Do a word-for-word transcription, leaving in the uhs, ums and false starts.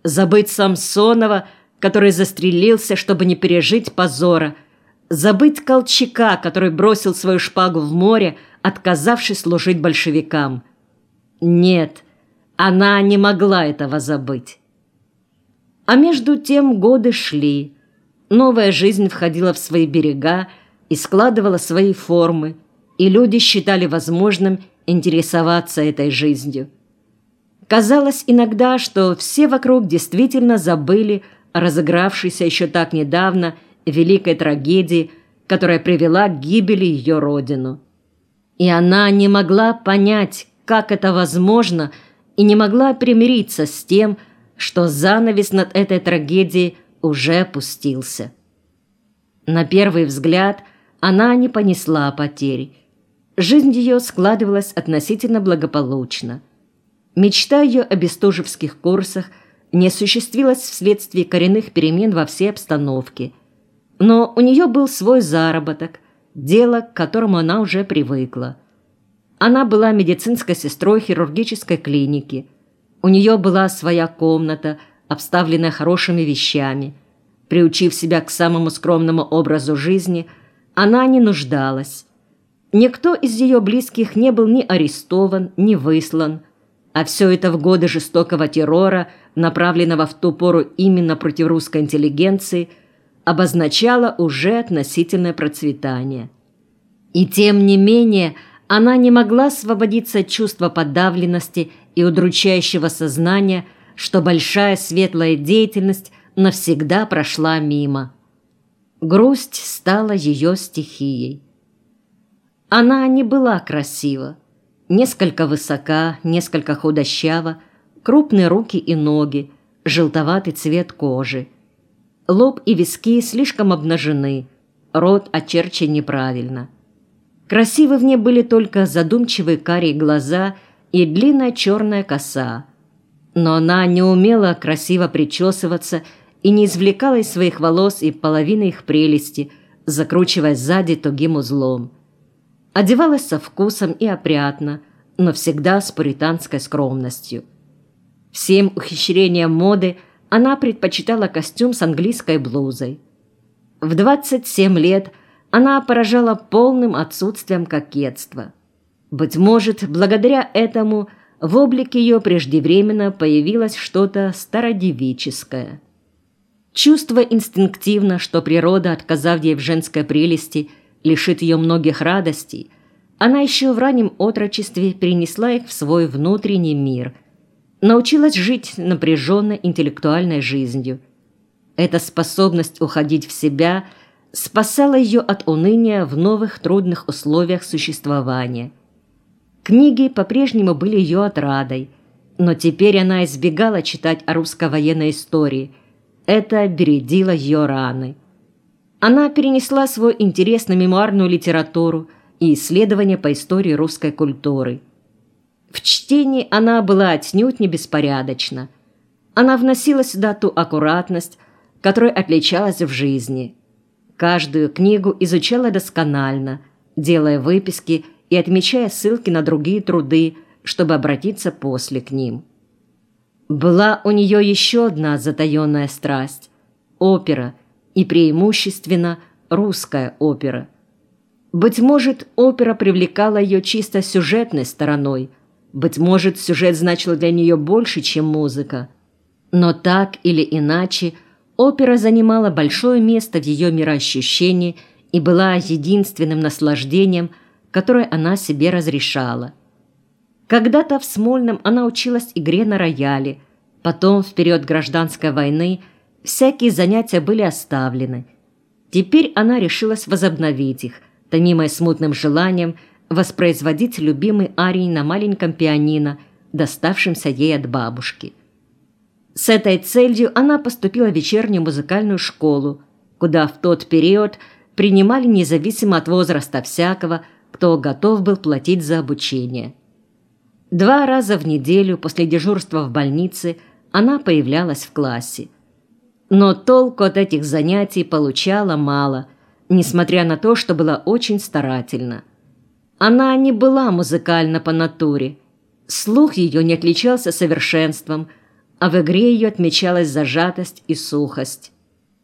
Забыть Самсонова, который застрелился, чтобы не пережить позора. Забыть Колчака, который бросил свою шпагу в море, отказавшись служить большевикам. Нет, она не могла этого забыть. А между тем годы шли. Новая жизнь входила в свои берега и складывала свои формы, и люди считали возможным интересоваться этой жизнью. Казалось иногда, что все вокруг действительно забыли о разыгравшейся еще так недавно великой трагедии, которая привела к гибели ее родину. И она не могла понять, как это возможно, и не могла примириться с тем, что занавес над этой трагедией уже опустился. На первый взгляд она не понесла потерь. Жизнь ее складывалась относительно благополучно. Мечта ее о бестужевских курсах не осуществилась вследствие коренных перемен во всей обстановке. Но у нее был свой заработок, дело, к которому она уже привыкла. Она была медицинской сестрой хирургической клиники. У нее была своя комната, обставленная хорошими вещами. Приучив себя к самому скромному образу жизни, она не нуждалась. Никто из ее близких не был ни арестован, ни выслан, а все это в годы жестокого террора, направленного в ту пору именно против русской интеллигенции, обозначало уже относительное процветание. И тем не менее она не могла освободиться от чувства подавленности и удручающего сознания, что большая светлая деятельность навсегда прошла мимо. Грусть стала ее стихией. Она не была красива, несколько высока, несколько худощава, крупные руки и ноги, желтоватый цвет кожи. Лоб и виски слишком обнажены, рот очерчен неправильно. Красивы в ней были только задумчивые карие глаза и длинная черная коса. Но она не умела красиво причесываться и не извлекала из своих волос и половины их прелести, закручивая сзади тугим узлом. Одевалась со вкусом и опрятно, но всегда с пуританской скромностью. Всем ухищрениям моды она предпочитала костюм с английской блузой. В двадцать семь лет она поражала полным отсутствием кокетства. Быть может, благодаря этому в облике ее преждевременно появилось что-то стародевическое. Чувство инстинктивно, что природа, отказав ей в женской прелести, лишит ее многих радостей, она еще в раннем отрочестве перенесла их в свой внутренний мир, научилась жить напряженной интеллектуальной жизнью. Эта способность уходить в себя спасала ее от уныния в новых трудных условиях существования. Книги по-прежнему были ее отрадой, но теперь она избегала читать о русской военной истории. Это бередило ее раны. Она перенесла свой интерес на мемуарную литературу и исследования по истории русской культуры. В чтении она была отнюдь не беспорядочна. Она вносила сюда ту аккуратность, которой отличалась в жизни. Каждую книгу изучала досконально, делая выписки и отмечая ссылки на другие труды, чтобы обратиться после к ним. Была у нее еще одна затаенная страсть – опера, и преимущественно русская опера. Быть может, опера привлекала ее чисто сюжетной стороной, быть может, сюжет значил для нее больше, чем музыка. Но так или иначе, опера занимала большое место в ее мироощущении и была единственным наслаждением, которое она себе разрешала. Когда-то в Смольном она училась игре на рояле, потом, в период гражданской войны, всякие занятия были оставлены. Теперь она решилась возобновить их, томимая смутным желанием воспроизводить любимый арий на маленьком пианино, доставшемся ей от бабушки. С этой целью она поступила в вечернюю музыкальную школу, куда в тот период принимали независимо от возраста всякого, кто готов был платить за обучение. Два раза в неделю после дежурства в больнице она появлялась в классе. Но толку от этих занятий получала мало, несмотря на то, что была очень старательна. Она не была музыкальна по натуре. Слух ее не отличался совершенством, а в игре ее отмечалась зажатость и сухость.